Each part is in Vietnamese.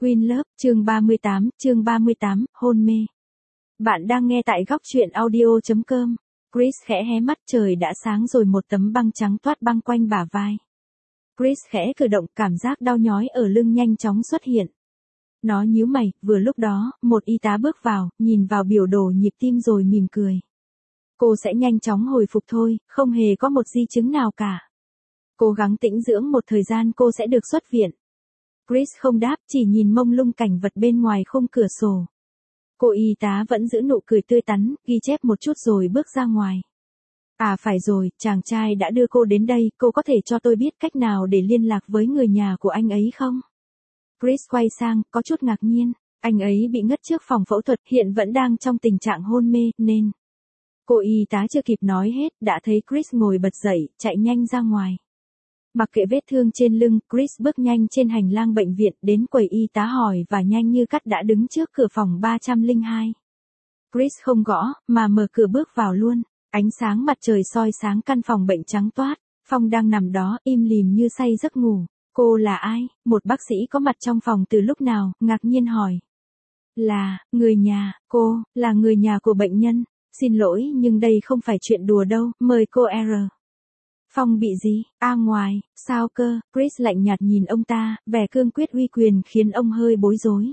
Queen Love, chương 38, hôn mê. Bạn đang nghe tại góc truyện audio.com. Chris khẽ hé mắt, trời đã sáng rồi, một tấm băng trắng toát băng quanh bả vai. Chris khẽ cử động, cảm giác đau nhói ở lưng nhanh chóng xuất hiện. Nó nhíu mày, vừa lúc đó, một y tá bước vào, nhìn vào biểu đồ nhịp tim rồi mỉm cười. Cô sẽ nhanh chóng hồi phục thôi, không hề có một di chứng nào cả. Cố gắng tĩnh dưỡng một thời gian cô sẽ được xuất viện. Chris không đáp, chỉ nhìn mông lung cảnh vật bên ngoài khung cửa sổ. Cô y tá vẫn giữ nụ cười tươi tắn, ghi chép một chút rồi bước ra ngoài. À phải rồi, chàng trai đã đưa cô đến đây, cô có thể cho tôi biết cách nào để liên lạc với người nhà của anh ấy không? Chris quay sang, có chút ngạc nhiên. Anh ấy bị ngất trước phòng phẫu thuật, hiện vẫn đang trong tình trạng hôn mê, nên... Cô y tá chưa kịp nói hết, đã thấy Chris ngồi bật dậy, chạy nhanh ra ngoài. Mặc kệ vết thương trên lưng, Chris bước nhanh trên hành lang bệnh viện, đến quầy y tá hỏi và nhanh như cắt đã đứng trước cửa phòng 302. Chris không gõ, mà mở cửa bước vào luôn. Ánh sáng mặt trời soi sáng căn phòng bệnh trắng toát. Phong đang nằm đó, im lìm như say giấc ngủ. Cô là ai? Một bác sĩ có mặt trong phòng từ lúc nào, ngạc nhiên hỏi. Là, người nhà, cô, là người nhà của bệnh nhân. Xin lỗi nhưng đây không phải chuyện đùa đâu, mời cô R. Phong bị gì? Ngoài, sao cơ? Chris lạnh nhạt nhìn ông ta, vẻ cương quyết uy quyền khiến ông hơi bối rối.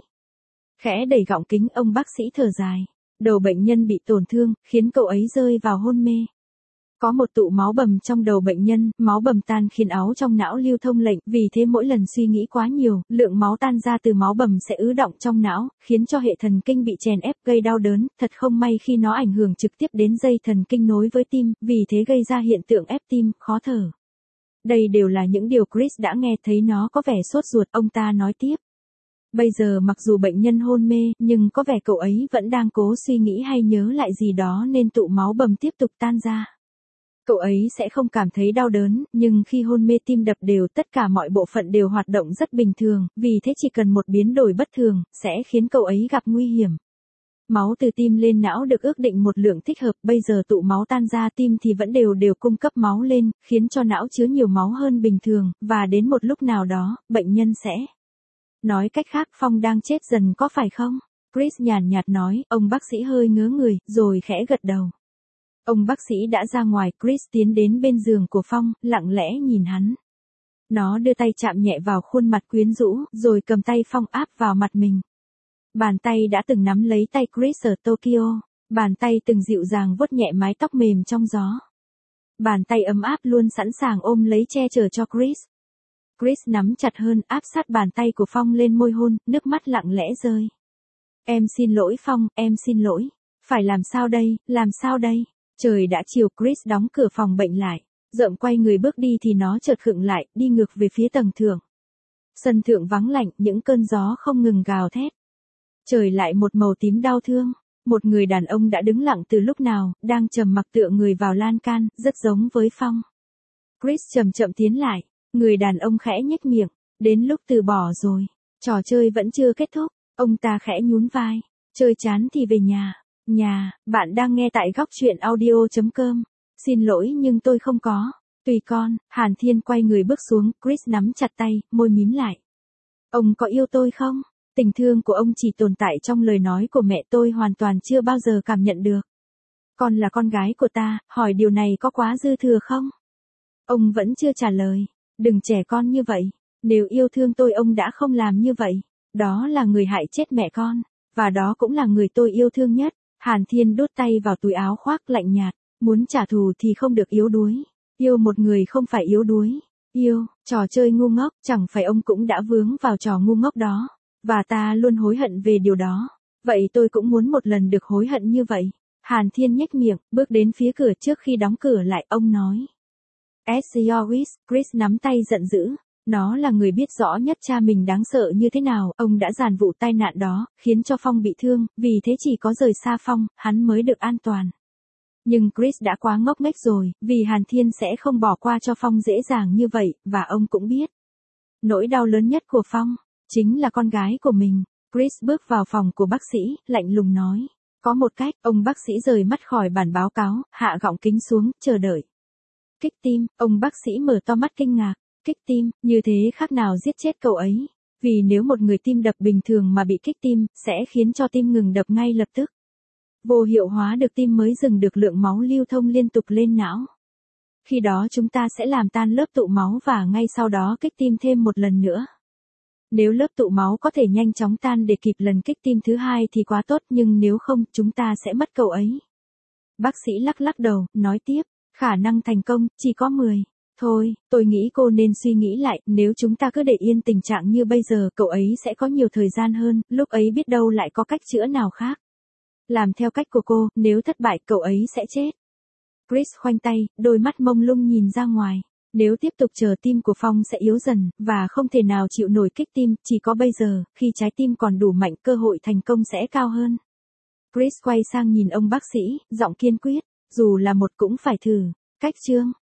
Khẽ đẩy gọng kính, ông bác sĩ thở dài. Đầu bệnh nhân bị tổn thương, khiến cậu ấy rơi vào hôn mê. Có một tụ máu bầm trong đầu bệnh nhân, máu bầm tan khiến máu trong não lưu thông lệnh, vì thế mỗi lần suy nghĩ quá nhiều, lượng máu tan ra từ máu bầm sẽ ứ đọng trong não, khiến cho hệ thần kinh bị chèn ép gây đau đớn, thật không may khi nó ảnh hưởng trực tiếp đến dây thần kinh nối với tim, vì thế gây ra hiện tượng ép tim, khó thở. Đây đều là những điều Chris đã nghe thấy, nó có vẻ sốt ruột, ông ta nói tiếp. Bây giờ mặc dù bệnh nhân hôn mê, nhưng có vẻ cậu ấy vẫn đang cố suy nghĩ hay nhớ lại gì đó nên tụ máu bầm tiếp tục tan ra. Cậu ấy sẽ không cảm thấy đau đớn, nhưng khi hôn mê tim đập đều, tất cả mọi bộ phận đều hoạt động rất bình thường, vì thế chỉ cần một biến đổi bất thường, sẽ khiến cậu ấy gặp nguy hiểm. Máu từ tim lên não được ước định một lượng thích hợp, bây giờ tụ máu tan ra tim thì vẫn đều cung cấp máu lên, khiến cho não chứa nhiều máu hơn bình thường, và đến một lúc nào đó, bệnh nhân sẽ... Nói cách khác, Phong đang chết dần có phải không? Chris nhàn nhạt nói, ông bác sĩ hơi ngớ người, rồi khẽ gật đầu. Ông bác sĩ đã ra ngoài, Chris tiến đến bên giường của Phong, lặng lẽ nhìn hắn. Nó đưa tay chạm nhẹ vào khuôn mặt quyến rũ, rồi cầm tay Phong áp vào mặt mình. Bàn tay đã từng nắm lấy tay Chris ở Tokyo, bàn tay từng dịu dàng vuốt nhẹ mái tóc mềm trong gió. Bàn tay ấm áp luôn sẵn sàng ôm lấy che chở cho Chris. Chris nắm chặt hơn, áp sát bàn tay của Phong lên môi hôn, nước mắt lặng lẽ rơi. Em xin lỗi Phong, em xin lỗi. Phải làm sao đây, làm sao đây? Trời đã chiều, Chris đóng cửa phòng bệnh lại. Rợm quay người bước đi thì nó chợt khựng lại, đi ngược về phía tầng thượng. Sân thượng vắng lạnh, những cơn gió không ngừng gào thét. Trời lại một màu tím đau thương. Một người đàn ông đã đứng lặng từ lúc nào, đang trầm mặc tựa người vào lan can, rất giống với Phong. Chris chậm chậm tiến lại. Người đàn ông khẽ nhếch miệng. Đến lúc từ bỏ rồi. Trò chơi vẫn chưa kết thúc. Ông ta khẽ nhún vai. Chơi chán thì về nhà. Bạn đang nghe tại góc truyện audio.com. Xin lỗi nhưng tôi không có. Tùy con. Hàn Thiên quay người bước xuống, Chris nắm chặt tay, môi mím lại. Ông có yêu tôi không? Tình thương của ông chỉ tồn tại trong lời nói của mẹ, tôi hoàn toàn chưa bao giờ cảm nhận được. Con là con gái của ta, hỏi điều này có quá dư thừa không? Ông vẫn chưa trả lời. Đừng trẻ con như vậy. Nếu yêu thương tôi ông đã không làm như vậy. Đó là người hại chết mẹ con. Và đó cũng là người tôi yêu thương nhất. Hàn Thiên đút tay vào túi áo khoác, lạnh nhạt. Muốn trả thù thì không được yếu đuối. Yêu một người không phải yếu đuối. Yêu, trò chơi ngu ngốc, chẳng phải ông cũng đã vướng vào trò ngu ngốc đó. Và ta luôn hối hận về điều đó. Vậy tôi cũng muốn một lần được hối hận như vậy. Hàn Thiên nhếch miệng, bước đến phía cửa. Trước khi đóng cửa lại, ông nói. As your wish. Chris nắm tay giận dữ. Nó là người biết rõ nhất cha mình đáng sợ như thế nào. Ông đã giàn vụ tai nạn đó, khiến cho Phong bị thương, vì thế chỉ có rời xa Phong, hắn mới được an toàn. Nhưng Chris đã quá ngốc nghếch rồi, vì Hàn Thiên sẽ không bỏ qua cho Phong dễ dàng như vậy, và ông cũng biết. Nỗi đau lớn nhất của Phong, chính là con gái của mình. Chris bước vào phòng của bác sĩ, lạnh lùng nói. Có một cách, ông bác sĩ rời mắt khỏi bản báo cáo, hạ gọng kính xuống, chờ đợi. Kích tim, ông bác sĩ mở to mắt kinh ngạc. Kích tim, như thế khác nào giết chết cậu ấy. Vì nếu một người tim đập bình thường mà bị kích tim, sẽ khiến cho tim ngừng đập ngay lập tức. Vô hiệu hóa được tim mới dừng được lượng máu lưu thông liên tục lên não. Khi đó chúng ta sẽ làm tan lớp tụ máu và ngay sau đó kích tim thêm một lần nữa. Nếu lớp tụ máu có thể nhanh chóng tan để kịp lần kích tim thứ hai thì quá tốt, nhưng nếu không, chúng ta sẽ mất cậu ấy. Bác sĩ lắc lắc đầu, nói tiếp, khả năng thành công chỉ có 10. Thôi, tôi nghĩ cô nên suy nghĩ lại, nếu chúng ta cứ để yên tình trạng như bây giờ, cậu ấy sẽ có nhiều thời gian hơn, lúc ấy biết đâu lại có cách chữa nào khác. Làm theo cách của cô, nếu thất bại, cậu ấy sẽ chết. Chris khoanh tay, đôi mắt mông lung nhìn ra ngoài. Nếu tiếp tục chờ tim của Phong sẽ yếu dần, và không thể nào chịu nổi kích tim, chỉ có bây giờ, khi trái tim còn đủ mạnh, cơ hội thành công sẽ cao hơn. Chris quay sang nhìn ông bác sĩ, giọng kiên quyết, dù là một cũng phải thử. Cách chương